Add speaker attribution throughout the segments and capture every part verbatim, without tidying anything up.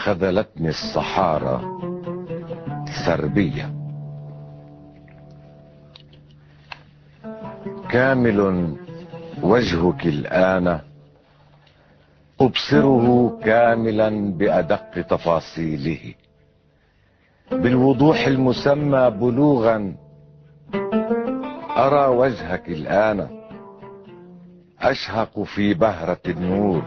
Speaker 1: خذلتني الصحارى سربية. كامل وجهك الآن أبصره كاملا بأدق تفاصيله، بالوضوح المسمى بلوغا. أرى وجهك الآن أشهق في بهرة النور،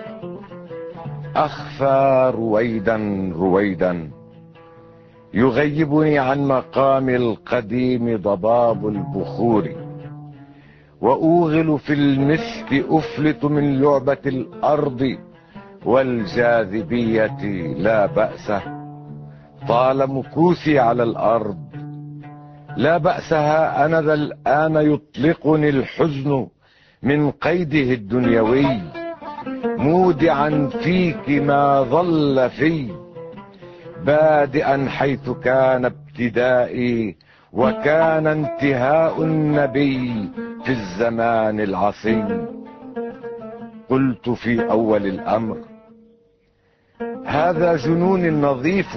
Speaker 1: أخفى رويدا رويدا، يغيبني عن مقام القديم ضباب البخور، وأوغل في المسك أفلت من لعبة الأرض والجاذبية لا بأس. طال مكوثي على الأرض لا بأسها، أنا ذا الآن يطلقني الحزن من قيده الدنيوي، مودعا فيك ما ظل في، بادئا حيث كان ابتدائي وكان انتهاء النبي في الزمان العصي. قلت في أول الأمر هذا جنون نظيف،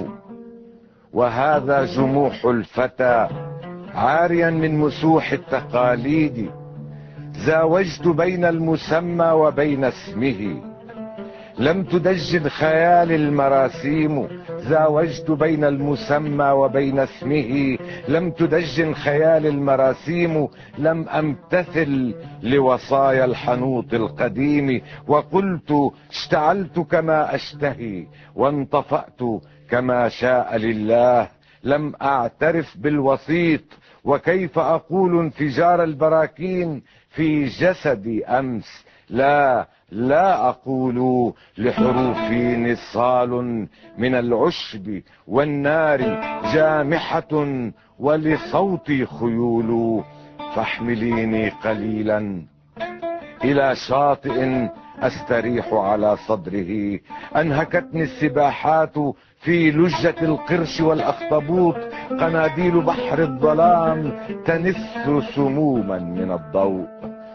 Speaker 1: وهذا جموح الفتى عاريا من مسوح التقاليد. زاوجت بين المسمى وبين اسمه، لم تدجن خيال المراسيم. زاوجت بين المسمى وبين اسمه، لم تدجن خيال المراسيم. لم امتثل لوصايا الحنوط القديم، وقلت اشتعلت كما اشتهي وانطفأت كما شاء لله. لم اعترف بالوسيط، وكيف اقول انفجار البراكين في جسدي امس. لا لا اقول لحروفي نصال من العشب والنار جامحة، ولصوتي خيول. فاحمليني قليلا الى شاطئ استريح على صدره. انهكتني السباحات في لجة القرش والاخطبوط، قناديل بحر الظلام تنث سموما من الضوء.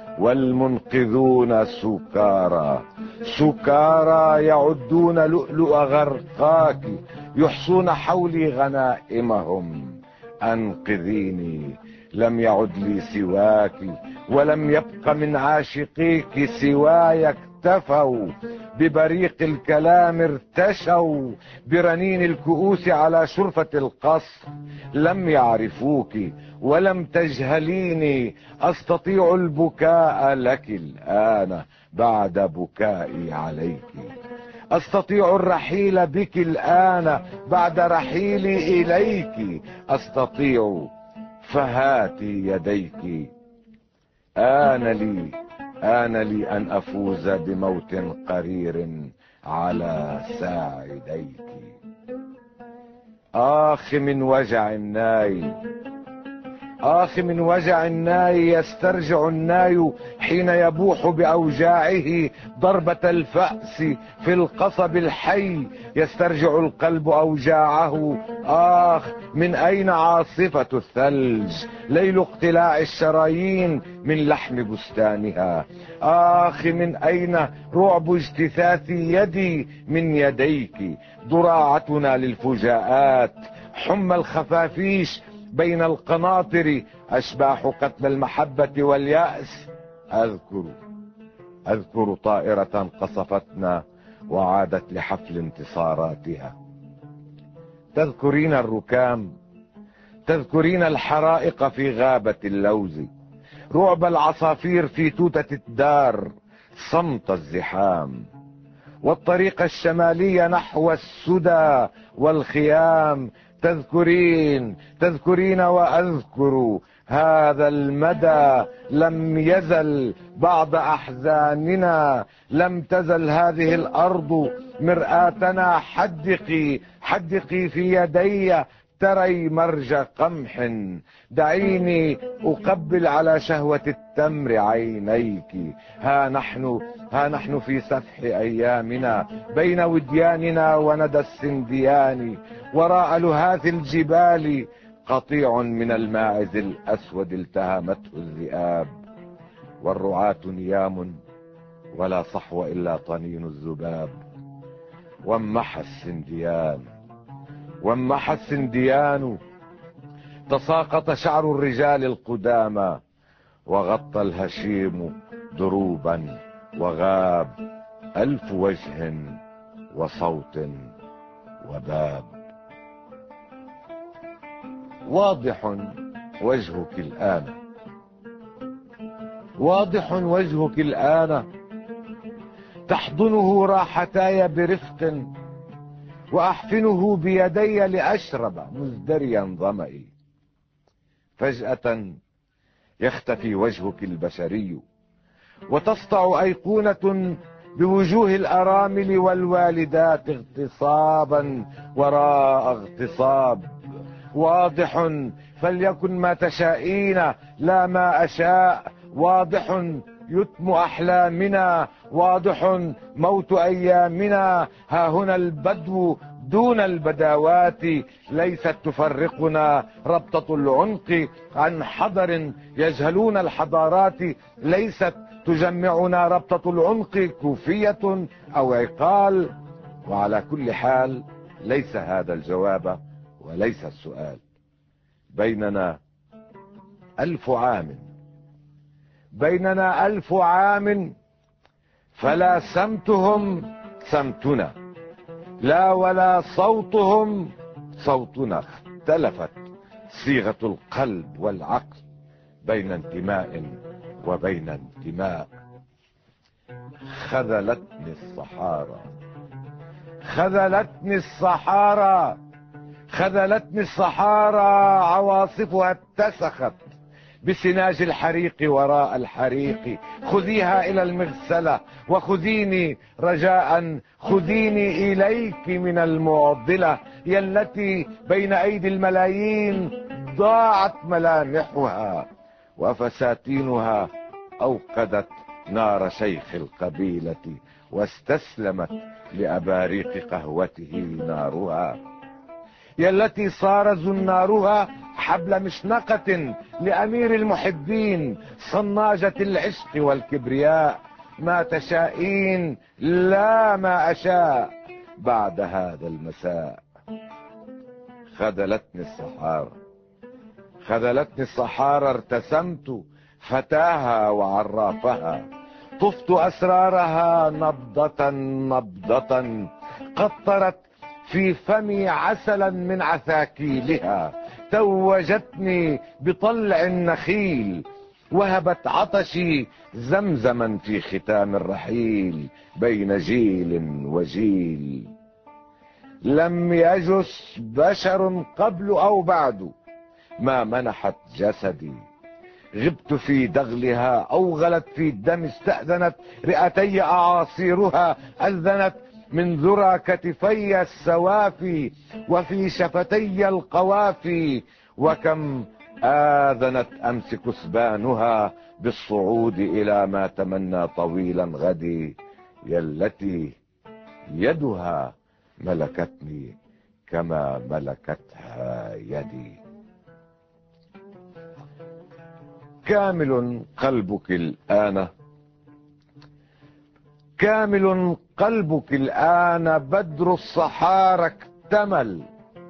Speaker 1: والمنقذون سكارى سكارى يعدون لؤلؤ غرقاك، يحصون حولي غنائمهم. انقذيني، لم يعد لي سواك، ولم يبق من عاشقيك سواي. اكتفوا ببريق الكلام، ارتشوا برنين الكؤوس على شرفة القصر. لم يعرفوك ولم تجهليني، استطيع البكاء لك الآن بعد بكائي عليك، استطيع الرحيل بك الآن بعد رحيلي إليك. استطيع، فهاتي يديك. آن لي آن لي أن أفوز بموت قرير على ساعديك. آخ من وجع الناي، آخ من وجع الناي، يسترجع الناي حين يبوح بأوجاعه ضربة الفأس في القصب الحي. يسترجع القلب أوجاعه. آخ من أين عاصفة الثلج، ليل اقتلاع الشرايين من لحم بستانها. آخ من أين رعب اجتثاث يدي من يديك. ضراعتنا للفجاءات، حمى الخفافيش بين القناطر، أشباح قتل المحبة واليأس. أذكر أذكر طائرة قصفتنا وعادت لحفل انتصاراتها. تذكرين الركام، تذكرين الحرائق في غابة اللوز، رعب العصافير في توتة الدار، صمت الزحام، والطريق الشمالي نحو السدى والخيام. تذكرين تذكرين وأذكر هذا المدى. لم يزل بعض أحزاننا، لم تزل هذه الأرض مرآتنا. حدقي حدقي في يدي تري مرج قمح، دعيني أقبل على شهوة التمر عينيك. ها نحن ها نحن في سفح أيامنا، بين ودياننا وندى السنديان، وراء لهاث الجبال قطيع من الماعز الأسود التهمته الذئاب. والرعاة نيام ولا صحو إلا طنين الذباب، وانمحى السنديان وانمحى السنديان تساقط شعر الرجال القدامى، وغطى الهشيم دروبا، وغاب ألف وجه وصوت وباب. واضح وجهك الآن، واضح وجهك الآن، تحضنه راحتاي برفق، وأحفنه بيدي لأشرب مزدريا ظمئي. فجأة يختفي وجهك البشري، وتسطع أيقونة بوجوه الأرامل والوالدات اغتصابا وراء اغتصاب. واضح فليكن ما تشائين لا ما أشاء، واضح يتم أحلامنا، واضح موت أيامنا. ها هنا البدو دون البداوات، ليست تفرقنا ربطة العنق عن حضر يجهلون الحضارات، ليست تجمعنا ربطة العنق كوفية أو عقال. وعلى كل حال ليس هذا الجواب وليس السؤال. بيننا ألف عام، بيننا ألف عام، فلا سمتهم سمتنا، لا ولا صوتهم صوتنا. اختلفت صيغة القلب والعقل بين انتماء وبين انتماء. خذلتني الصحارى، خذلتني الصحارى، خذلتني الصحارى، عواصفها اتسخت بسناج الحريق وراء الحريق. خذيها إلى المغسلة وخذيني رجاء، خذيني إليك من المعضلة، يا التي بين أيدي الملايين ضاعت ملامحها، وفساتينها أوقدت نار شيخ القبيلة، واستسلمت لأباريق قهوته نارها. يا التي صار زنارها حبل مشنقة لأمير المحبين، صناجة العشق والكبرياء. ما تشائين لا ما أشاء بعد هذا المساء. خذلتني الصحارى، خذلتني الصحارى، ارتسمت فتاها وعرافها، طفت أسرارها نبضة نبضة، قطرت في فمي عسلا من عثاكيلها، توجتني بطلع النخيل، وهبت عطشي زمزما في ختام الرحيل بين جيل وجيل. لم يجس بشر قبل أو بعد ما منحت جسدي، غبت في دغلها أو غلت في الدم، استأذنت رئتي أعاصيرها، أذنت من ذرى كتفي السوافي وفي شفتي القوافي. وكم آذنت أمس كثبانها بالصعود إلى ما تمنى طويلا غدي، يا التي يدها ملكتني كما ملكتها يدي. كامل قلبك الآن، كامل قلبك الآن، بدر الصحارى اكتمل،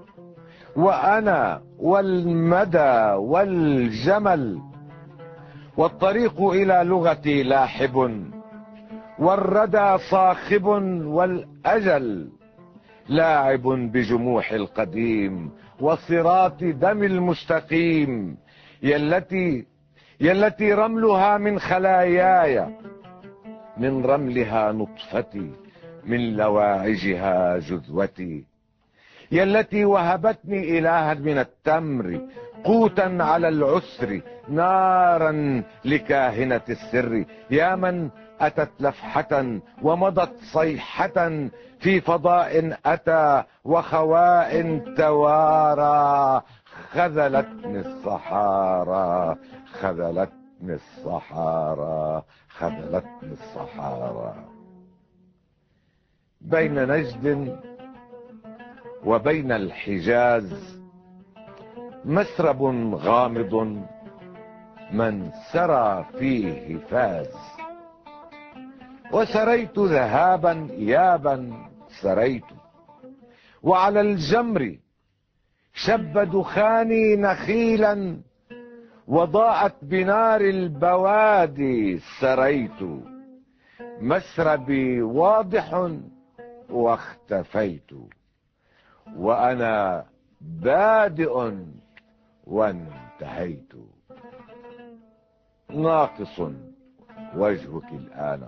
Speaker 1: وأنا والمدى والجمل، والطريق إلى لغتي لاحب، والردى صاخب، والأجل لاعب بجموح القديم وصراط دم المستقيم. يا التي يا التي رملها من خلاياي، من رملها نطفتي، من لواعجها جذوتي. يا التي وهبتني إلها من التمر، قوتا على العسر، نارا لكاهنة السر. يا من أتت لفحة ومضت صيحة في فضاء أتى وخواء توارى. خذلتني الصحارى، خذلتني الصحارى، خذلتني الصحارى. بين نجد وبين الحجاز مسرب غامض، من سرى فيه فاز. وسريت ذهابا إيابا، سريت. وعلى الجمر شب دخاني نخيلا، وضاءت بنار البوادي سريت. مسربي واضح واختفيت، وأنا بادئ وانتهيت. ناقص وجهك الآن،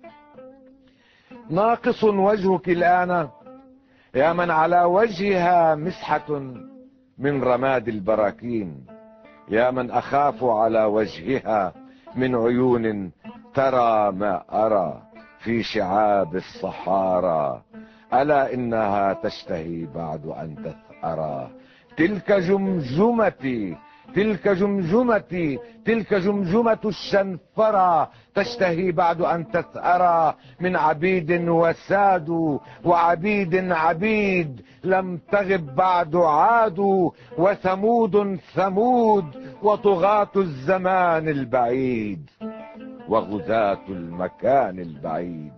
Speaker 1: ناقص وجهك الآن، يا من على وجهها مسحة من رماد البراكين، يا من أخاف على وجهها من عيون ترى ما أرى في شعاب الصحارى. ألا إنها تشتهي بعد أن تثأرى. تلك جمجمتي، تلك جمجمتي، تلك جمجمة الشنفرة، تشتهي بعد أن تثأرى من عبيد وسادوا وعبيد عبيد، لم تغب بعد عادوا، وثمود ثمود، وطغاة الزمان البعيد وغزاة المكان البعيد.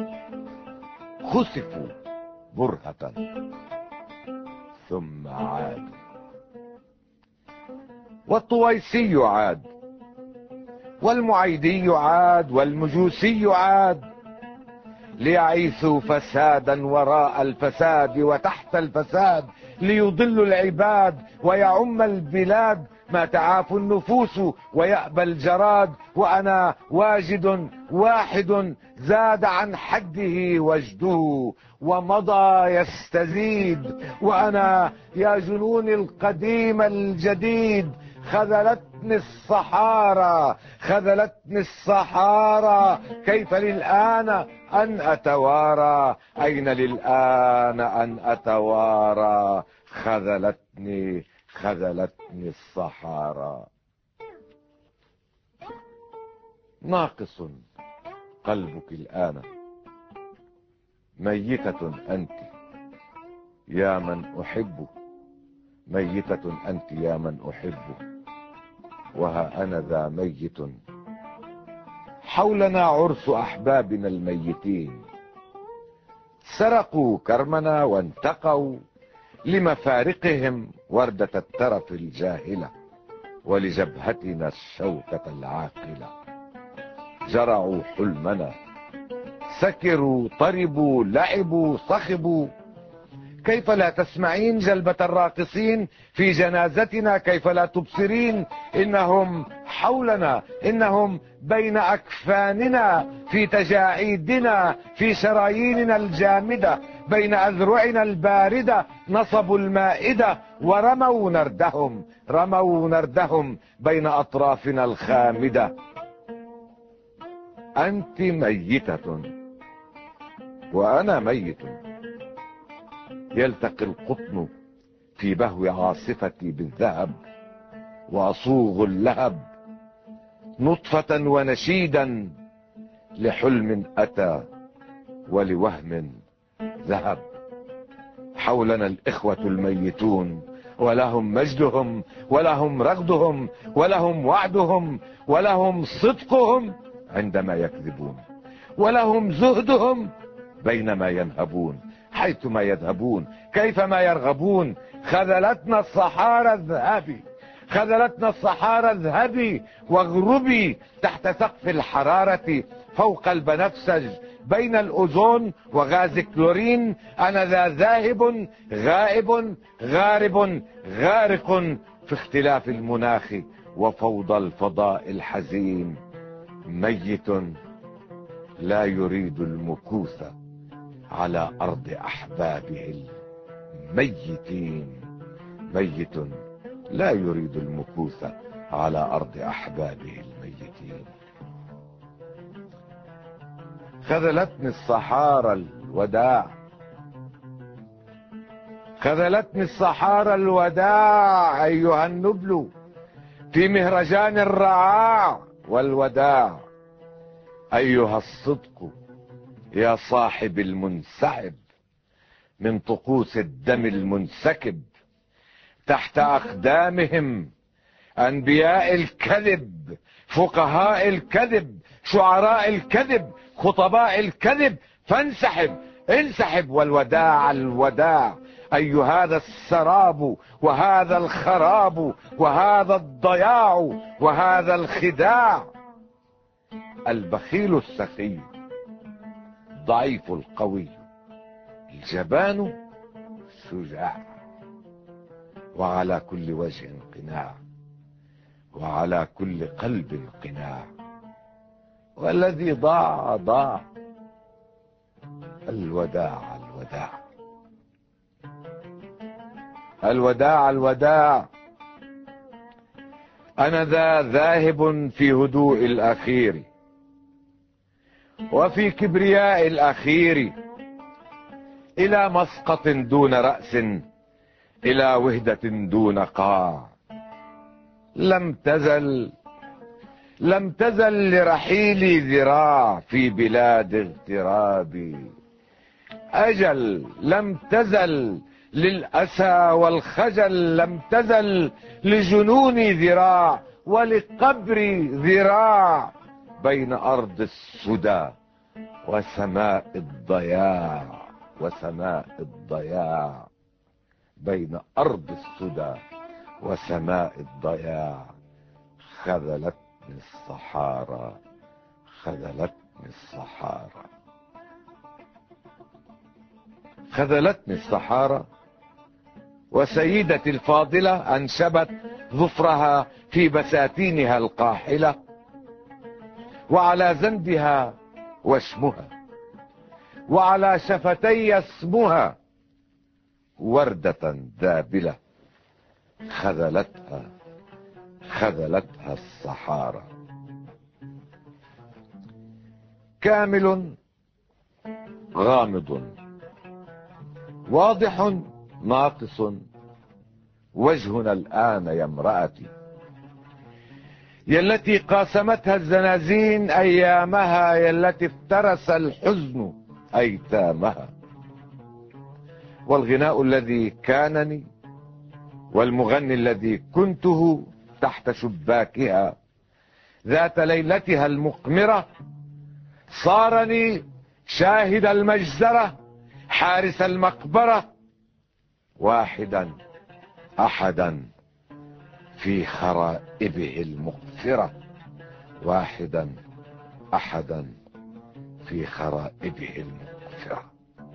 Speaker 1: خسفوا برهة ثم عادوا. والطويسي عاد، والمعيدي عاد، والمجوسي عاد، ليعيثوا فسادا وراء الفساد وتحت الفساد، ليضلوا العباد ويعم البلاد. ما تعاف النفوس ويأبى الجراد، وأنا واجد واحد زاد عن حده وجده، ومضى يستزيد. وأنا يا جنون القديم الجديد، خذلتني الصحارى، خذلتني الصحارى، كيف للآن أن أتوارى؟ أين للآن أن أتوارى؟ خذلتني، خذلتني الصحارى. ناقص قلبك الآن، ميتة أنت يا من أحب، ميتة أنت يا من أحب، وها أنا ذا ميت. حولنا عرس أحبابنا الميتين، سرقوا كرمنا وانتقوا لمفارقهم وردة الترف الجاهلة، ولجبهتنا الشوكة العاقلة. جرعوا حلمنا، سكروا طربوا لعبوا صخبوا. كيف لا تسمعين جلبة الراقصين في جنازتنا؟ كيف لا تبصرين؟ إنهم حولنا، إنهم بين أكفاننا، في تجاعيدنا، في شراييننا الجامدة، بين أذرعنا الباردة. نصبوا المائدة ورموا نردهم، رموا نردهم بين أطرافنا الخامدة. أنت ميتة وأنا ميت، يلتقي القطن في بهو عاصفتي بالذهب، وأصوغ اللهب نطفة ونشيدا لحلم أتى ولوهم ذهب. حولنا الإخوة الميتون، ولهم مجدهم ولهم رغدهم ولهم وعدهم ولهم صدقهم عندما يكذبون، ولهم زهدهم بينما ينهبون. حيثما يذهبون كيفما يرغبون. خذلتنا الصحارى الذهبي، خذلتنا الصحارى الذهبي، واغربي تحت سقف الحرارة فوق البنفسج بين الأوزون وغاز كلورين. أنا ذا ذاهب غائب غارب غارق في اختلاف المناخ وفوضى الفضاء الحزين. ميت لا يريد المكوث على أرض أحبابه الميتين، ميت لا يريد المكوث على أرض أحبابه الميتين. خذلتني الصحارى الوداع، خذلتني الصحارى الوداع أيها النبل في مهرجان الرعاع والوداع. أيها الصدق يا صاحب المنسحب من طقوس الدم المنسكب. تحت أقدامهم أنبياء الكذب، فقهاء الكذب، شعراء الكذب، خطباء الكذب. فانسحب انسحب والوداع الوداع. أي هذا السراب وهذا الخراب وهذا الضياع وهذا الخداع. البخيل السخي ضعيف القوي، الجبان شجاع، وعلى كل وجه قناع، وعلى كل قلب قناع، والذي ضاع ضاع. الوداع الوداع الوداع الوداع. أنا ذا ذاهب في هدوء الأخير وفي كبرياء الأخير، إلى مسقط دون رأس، إلى وهدة دون قاع. لم تزل لم تزل لرحيلي ذراع في بلاد اغترابي. أجل لم تزل للأسى والخجل، لم تزل لجنوني ذراع ولقبري ذراع، بين أرض السدى وسماء الضياع، وسماء الضياع، بين أرض السدى وسماء الضياع. خذلتني الصحارى، خذلتني الصحارى، خذلتني الصحارى. وسيدتي الفاضلة أنشبت ظفرها في بساتينها القاحلة، وعلى زندها وشمها، وعلى شفتي اسمها، وردة ذابلة. خذلتها خذلتها الصحارى. كامل غامض، واضح ناقص، وجهنا الآن يا امرأتي، يا التي قاسمتها الزنازين أيامها، يا التي افترس الحزن أيتامها. والغناء الذي كانني والمغني الذي كنته تحت شباكها ذات ليلتها المقمرة صارني شاهد المجزرة، حارس المقبرة، واحدا أحدا في خرائبه المقفرة، واحدا أحدا في خرائبه المقفرة.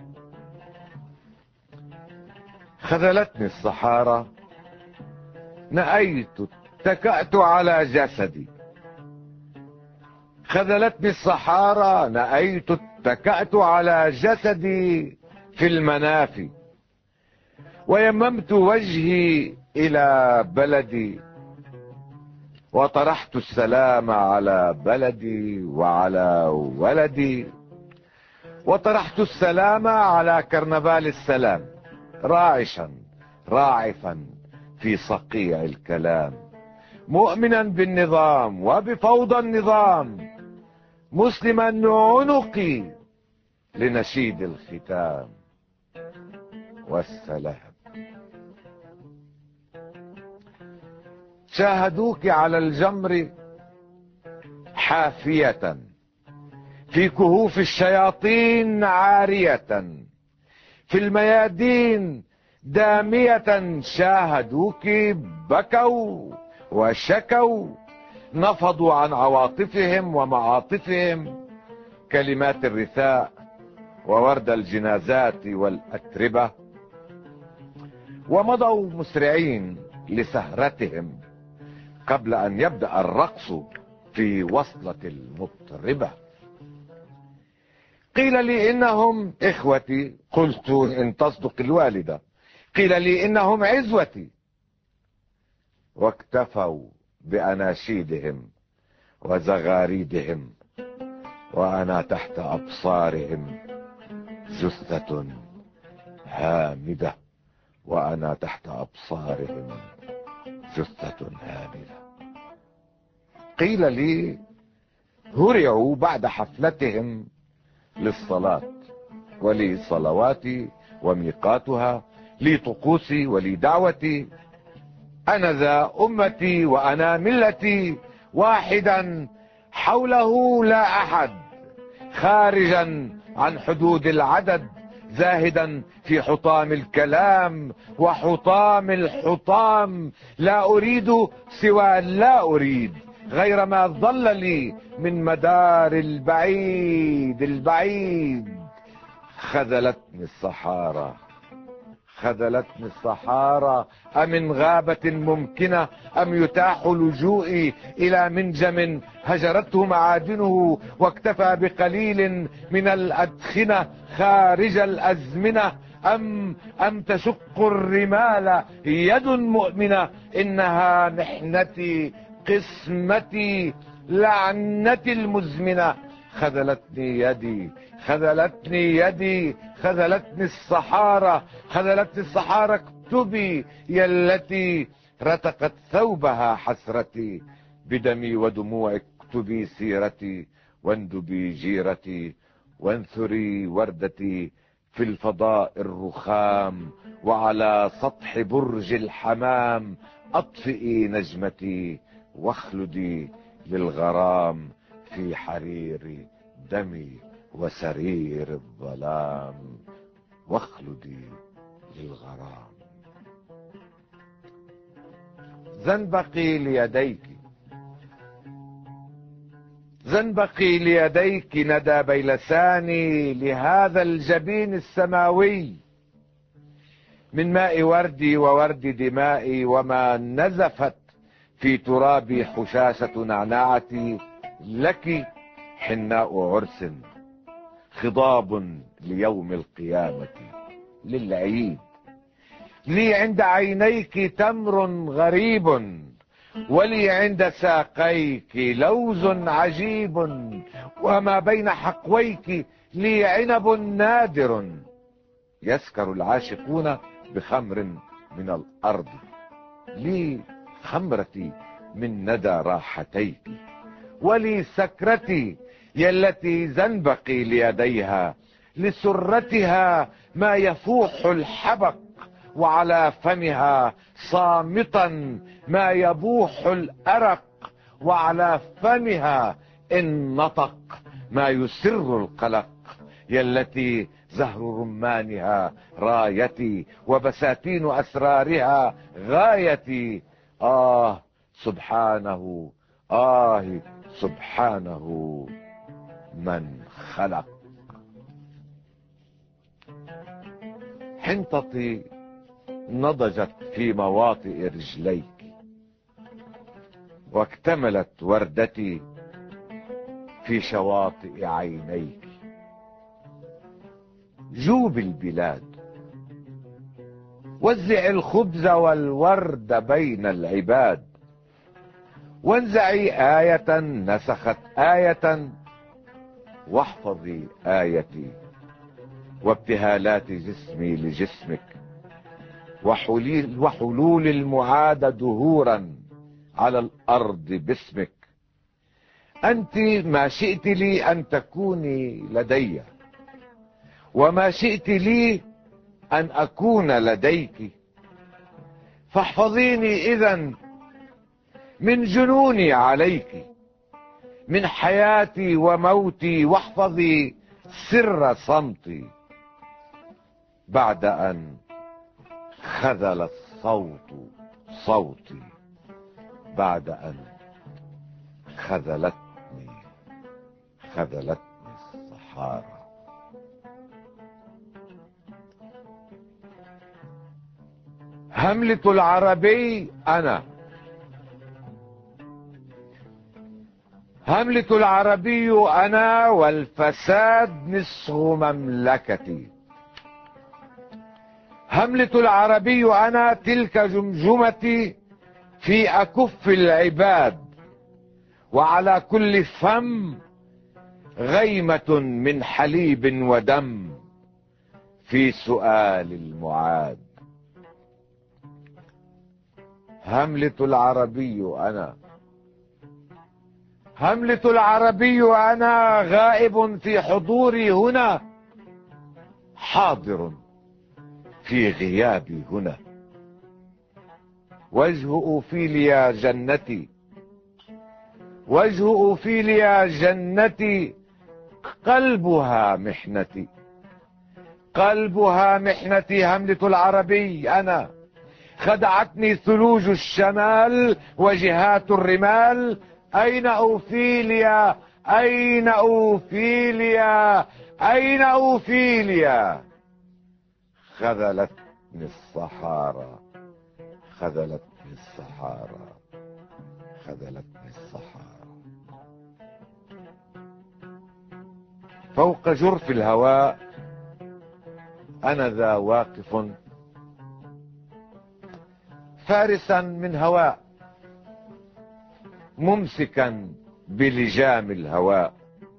Speaker 1: خذلتني الصحارى، نأيت اتكأت على جسدي. خذلتني الصحارى، نأيت اتكأت على جسدي في المنافي، ويممت وجهي إلى بلدي، وطرحت السلام على بلدي وعلى ولدي، وطرحت السلام على كرنفال السلام، راعشا راعفا في صقيع الكلام، مؤمنا بالنظام وبفوضى النظام، مسلما عنقي لنشيد الختام والسلام. شاهدوك على الجمر حافية في كهوف الشياطين، عارية في الميادين دامية. شاهدوك بكوا وشكوا، نفضوا عن عواطفهم ومعاطفهم كلمات الرثاء وورد الجنازات والأتربة، ومضوا مسرعين لسهرتهم قبل أن يبدأ الرقص في وصلة المطربة. قيل لي إنهم إخوتي، قلت إن تصدق الوالدة. قيل لي إنهم عزوتي، واكتفوا بأناشيدهم وزغاريدهم، وأنا تحت أبصارهم جثة هامدة، وأنا تحت أبصارهم جثة هامدة. قيل لي هرعوا بعد حفلتهم للصلاة، ولي صلواتي وميقاتها، لي طقوسي ولي دعوتي. أنا ذا أمتي وأنا ملتي، واحدا حوله لا أحد، خارجا عن حدود العدد، زاهدا في حطام الكلام وحطام الحطام. لا أريد سوى لا أريد غير ما ظل لي من مدار البعيد البعيد. خذلتني الصحارى خذلتني الصحارى أمن غابة ممكنة أم يتاح لجوئي إلى منجم هجرته معادنه واكتفى بقليل من الأدخنة خارج الأزمنة. أم, أم تشق الرمال يد مؤمنة إنها محنتي قسمتي لعنتي المزمنة. خذلتني يدي خذلتني يدي خذلتني الصحارى خذلتني الصحارى. اكتبي يا التي رتقت ثوبها حسرتي بدمي ودموعك. اكتبي سيرتي واندبي جيرتي وانثري وردتي في الفضاء الرخام وعلى سطح برج الحمام. اطفئي نجمتي واخلدي للغرام في حرير دمي وسرير الظلام. واخلدي للغرام. زنبقي ليديك زنبقي ليديك ندى بيلساني لهذا الجبين السماوي من ماء وردي وورد دمائي. وما نزفت في ترابي حشاشة نعناعتي لك حناء عرس خضاب ليوم القيامة للعيد. لي عند عينيك تمر غريب ولي عند ساقيك لوز عجيب. وما بين حقويك لي عنب نادر يسكر العاشقون بخمر من الأرض. لي خمرتي من ندى راحتيك ولي سكرتي يلتي زنبقي ليديها لسرتها ما يفوح الحبق وعلى فمها صامتا ما يبوح الأرق وعلى فمها إن نطق ما يسر القلق. يلتي زهر رمانها رايتي وبساتين أسرارها غايتي. آه سبحانه آه سبحانه من خلق. حنطتي نضجت في مواطئ رجليك واكتملت وردتي في شواطئ عينيك. جوب البلاد وزع الخبز والورد بين العباد وانزعي آية نسخت آية واحفظي آيتي. وابتهالات جسمي لجسمك وحلول المعاد دهورا على الأرض باسمك. أنت ما شئت لي أن تكوني لدي وما شئت لي أن أكون لديك. فاحفظيني إذن من جنوني عليك من حياتي وموتي واحفظي سر صمتي. بعد أن خذل الصوت صوتي بعد أن خذلتني خذلتني الصحارى. هملة العربي أنا هملة العربي أنا والفساد نصف مملكتي. هملة العربي أنا تلك جمجمتي في أكف العباد وعلى كل فم غيمة من حليب ودم في سؤال المعاد. هملة العربي أنا هملة العربي أنا غائب في حضوري هنا حاضر في غيابي هنا. وجه أوفيليا جنتي وجه أوفيليا جنتي قلبها محنتي قلبها محنتي هملة العربي أنا، خدعتني ثلوج الشمال وجهات الرمال. أين أوفيليا أين أوفيليا أين أوفيليا؟ خذلتني الصحارى خذلتني الصحارى خذلتني الصحارى. فوق جرف الهواء أنا ذا واقف فارسا من هواء، ممسكا بلجام الهواء.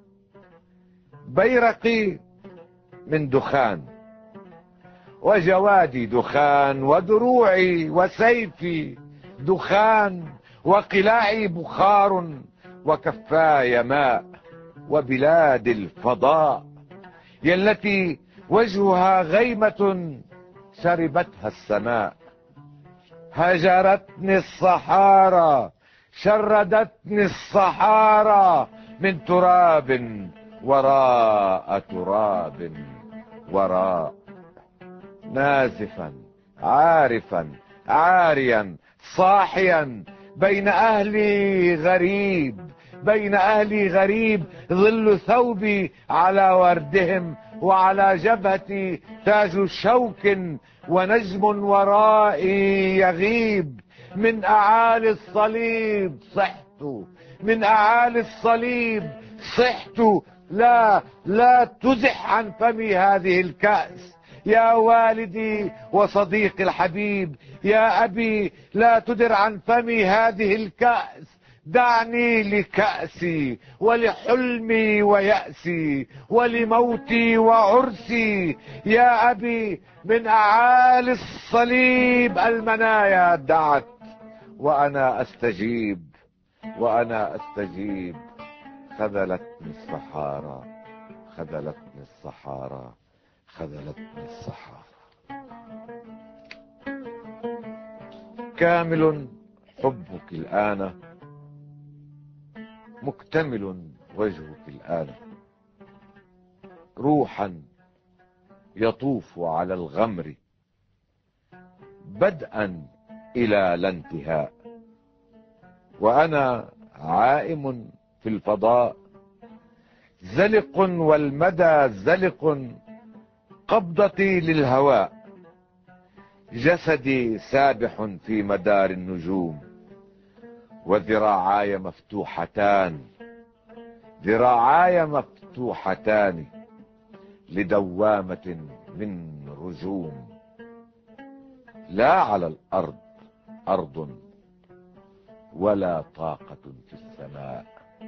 Speaker 1: بيرقي من دخان وجوادي دخان، ودروعي وسيفي دخان، وقلاعي بخار، وكفاي ماء. وبلاد الفضاء هي التي وجهها غيمة شربتها السماء. هجرتني الصحارى شردتني الصحارى، من تراب وراء تراب وراء. نازفا عارفا عاريا صاحيا، بين أهلي غريب بين أهلي غريب. ظل ثوبي على وردهم، وعلى جبهتي تاج شوك، ونجم ورائي يغيب. من أعالي الصليب صحت من أعالي الصليب صحت. لا لا تزح عن فمي هذه الكأس يا والدي وصديقي الحبيب. يا أبي لا تدر عن فمي هذه الكأس. دعني لكأسي ولحلمي ويأسي ولموتي وعرسي. يا أبي من أعالي الصليب المنايا دعت، وأنا أستجيب وأنا أستجيب. خذلتني الصحارى خذلتني الصحارى خذلتني الصحارى. كامل حبك الآن، مكتمل وجهك الآن. روحا يطوف على الغمر بدءا إلى لا انتهاء. وأنا عائم في الفضاء زلق، والمدى زلق. قبضتي للهواء، جسدي سابح في مدار النجوم. وذراعاي مفتوحتان ذراعاي مفتوحتان لدوامة من رجوم. لا على الأرض أرض، ولا طاقة في السماء.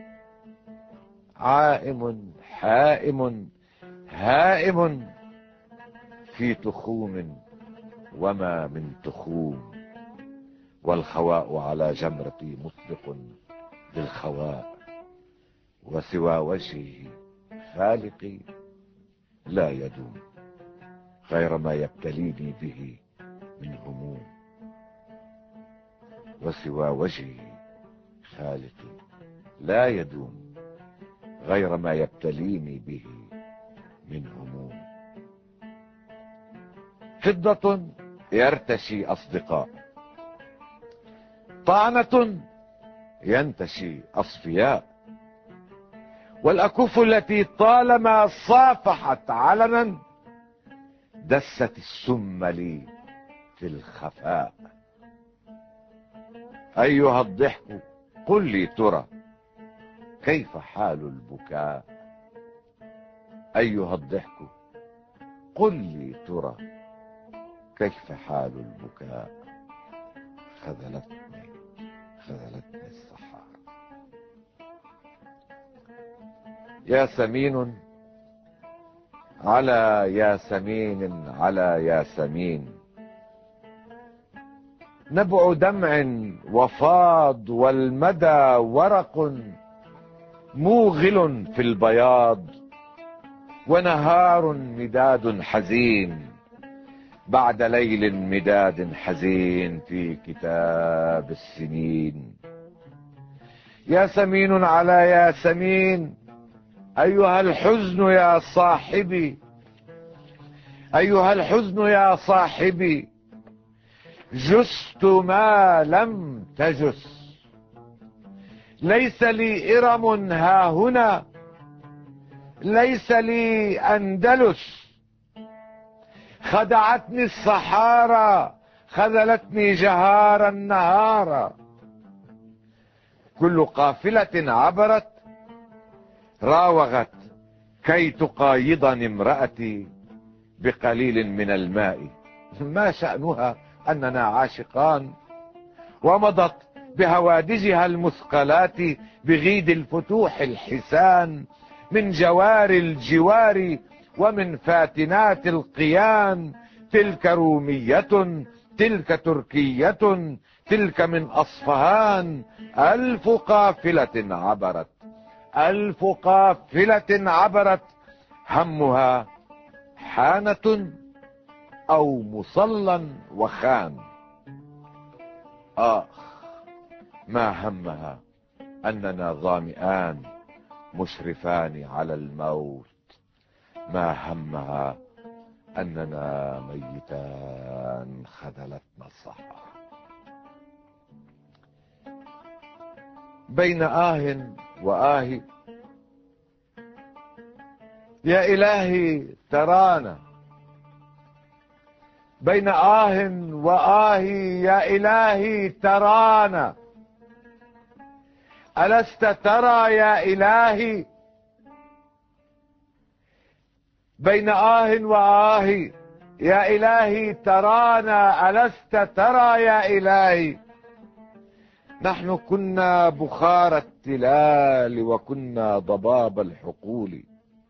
Speaker 1: عائم حائم هائم في تخوم، وما من تخوم. والخواء على جمرتي مطلق بالخواء. وسوى وجهه خالقي لا يدوم، غير ما يبتليني به من هموم. وسوى وجهه خالقي لا يدوم، غير ما يبتليني به من هموم. فضة يرتشي أصدقاء، طعنة ينتشي أصفياء. والأكف التي طالما صافحت علنا دست السم لي في الخفاء. أيها الضحك قل لي ترى كيف حال البكاء. أيها الضحك قل لي ترى كيف حال البكاء. خذلتني خذلتني الصحارى. يا سمين على ياسمين على ياسمين، نبع دمع وفاض، والمدى ورق موغل في البياض. ونهار مداد حزين بعد ليل مداد حزين في كتاب السنين. ياسمين على ياسمين، أيها الحزن يا صاحبي، أيها الحزن يا صاحبي، جست ما لم تجس. ليس لي إرم ها هنا، ليس لي أندلس. خدعتني الصحارى، خذلتني جهارا نهارا. كل قافلة عبرت راوغت كي تقايضني امرأتي بقليل من الماء. ما شأنها أننا عاشقان، ومضت بهوادجها المثقلات بغيد الفتوح الحسان، من جوار الجوار ومن فاتنات القيان. تلك رومية، تلك تركية، تلك من أصفهان. ألف قافلة عبرت، ألف قافلة عبرت، همها حانة أو مصلى وخان. آخ ما همها أننا ظامئان مشرفان على الموت. ما همها أننا ميتان خذلتنا الصحراء. بين آه وآه يا إلهي ترانا، بين آه وآه يا إلهي ترانا. ألست ترى يا إلهي؟ بين آه وآه يا إلهي ترانا. ألست ترى يا إلهي؟ نحن كنا بخار التلال، وكنا ضباب الحقول،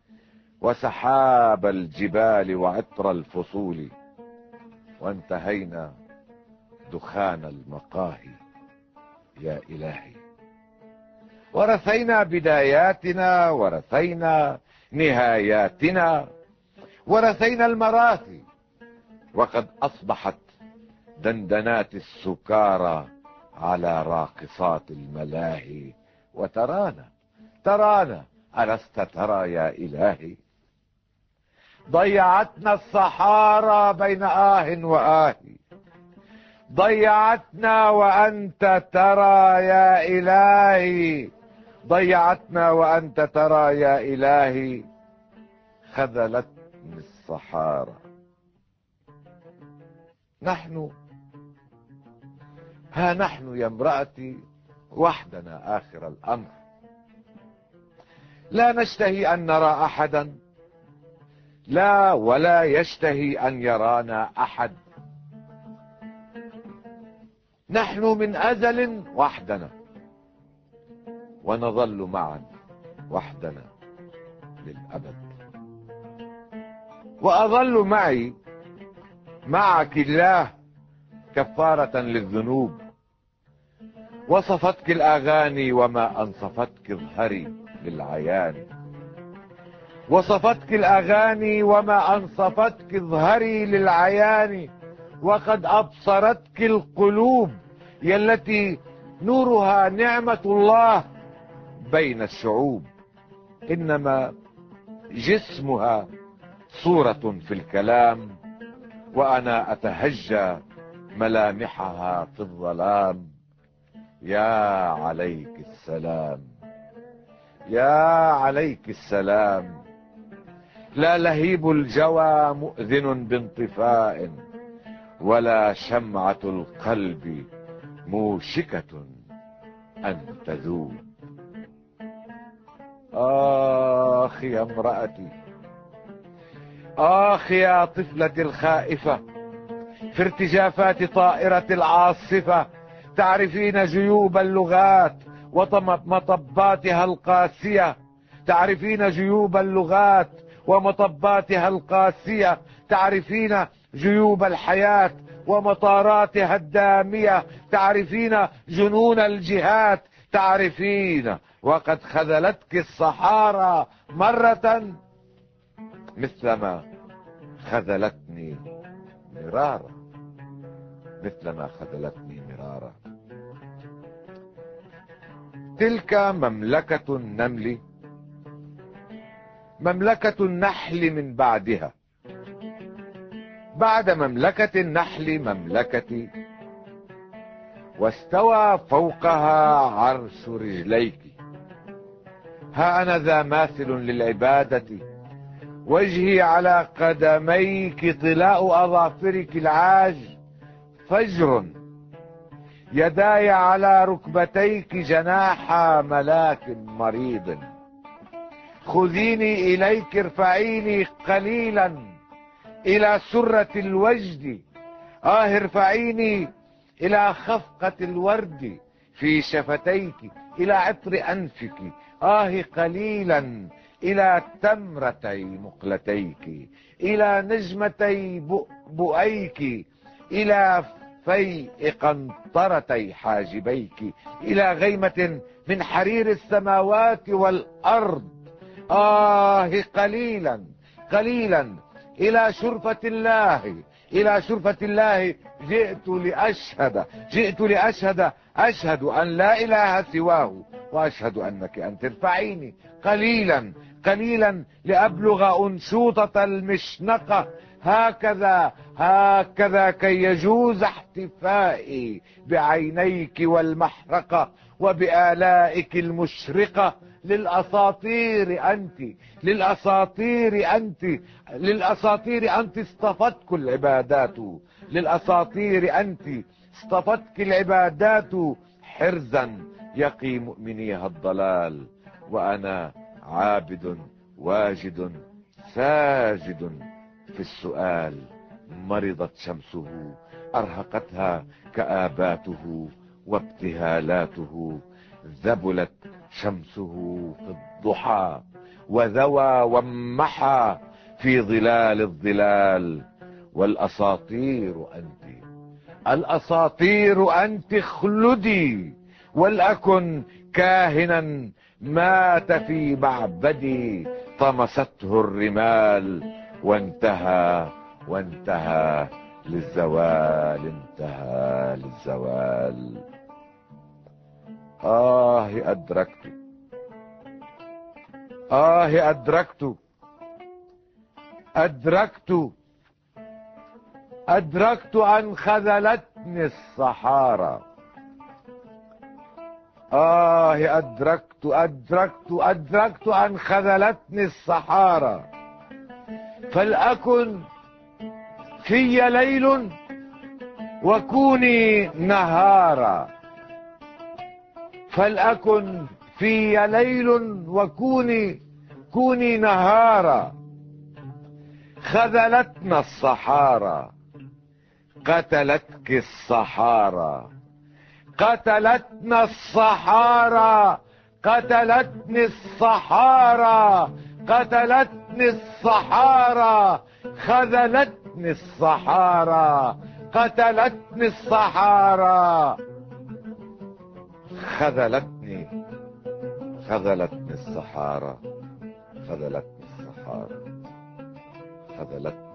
Speaker 1: وسحاب الجبال، وعطر الفصول، وانتهينا دخان المقاهي يا إلهي. ورثينا بداياتنا، ورثينا نهاياتنا، ورثينا المراثي، وقد أصبحت دندنات السكارى على راقصات الملاهي. وترانا ترانا ألست ترى يا إلهي؟ ضيعتنا الصحارى بين آه وآه، ضيعتنا وأنت ترى يا إلهي. ضيعتنا وأنت ترى يا إلهي. خذلتني الصحارى. نحن ها نحن يا امرأتي وحدنا آخر الأمر. لا نشتهي أن نرى أحدا، لا ولا يشتهي أن يرانا أحد. نحن من أزل وحدنا، ونظل معا وحدنا للأبد. وأظل معي معك الله كفارة للذنوب. وصفتك الأغاني وما أنصفتك اظهري للعيان. وصفتك الأغاني وما أنصفتك اظهري للعيان. وقد أبصرتك القلوب يا التي نورها نعمة الله بين الشعوب. إنما جسمها صورة في الكلام، وأنا أتهجى ملامحها في الظلام. يا عليك السلام، يا عليك السلام. لا لهيب الجوى مؤذن بانطفاء، ولا شمعة القلب موشكة أن تذوب. آخ يا امرأتي، آخ يا طفلتي الخائفة في ارتجافات طائرة العاصفة. تعرفين جيوب اللغات ومطباتها القاسية، تعرفين جيوب اللغات ومطباتها القاسية. تعرفين جيوب الحياة ومطاراتها الدامية. تعرفين جنون الجهات. تعرفين وقد خذلتك الصحارى مرة مثلما خذلتني مرارا، مثلما خذلتني مرارا. تلك مملكة النمل، مملكة النحل من بعدها. بعد مملكة النحل مملكتي، واستوى فوقها عرش رجليك. ها أنا ذا ماثل للعبادة، وجهي على قدميك، طلاء أظافرك العاج فجر، يداي على ركبتيك جناح ملاك مريض. خذيني إليك، ارفعيني قليلا إلى سرة الوجد، آه ارفعيني إلى خفقة الورد في شفتيك، إلى عطر أنفك، آه قليلا إلى تمرتي مقلتيك، إلى نجمتي بؤبؤيك، إلى فيء قنطرتي حاجبيك، إلى غيمة من حرير السماوات والأرض، آه قليلا قليلا إلى شرفة الله، إلى شرفة الله جئت لأشهد، جئت لأشهد، أشهد أن لا إله سواه، وأشهد أنك أنت. ارفعيني قليلا قليلا لأبلغ أنشوطة المشنقة، هكذا هكذا كي يجوز احتفائي بعينيك والمحرقة وبآلائك المشرقة. للأساطير أنت، للأساطير أنت، للأساطير أنت اصطفتك العبادات، للأساطير أنت اصطفتك العبادات، حرزا يقي مؤمنيها الضلال، وأنا عابد واجد ساجد في السؤال. مرضت شمسه أرهقتها كآباته وابتهالاته، ذبلت شمسه في الضحى وذوى وامحى في ظلال الظلال. والأساطير أنت، الأساطير أنت، اخلدي ولأكن كاهنا مات في معبدي، طمسته الرمال وانتهى وانتهى للزوال، انتهى للزوال. آه أدركت، آه أدركت، أدركت أدركت أن خذلتني الصحارى. آه أدركت أدركت أدركت أن خذلتني الصحارى. فلأكن في ليل وكوني نهارا، فلأكن في ليل وكوني كوني نهارا. خذلتنا الصحارى، قتلتك الصحارى، قتلتنا الصحارى، قتلتني الصحارى، قتلتني الصحارى. خذلتني الصحارى، قتلتني الصحارى. خذلتني خذلتني الصحارى، خذلتني الصحارى، خذلتني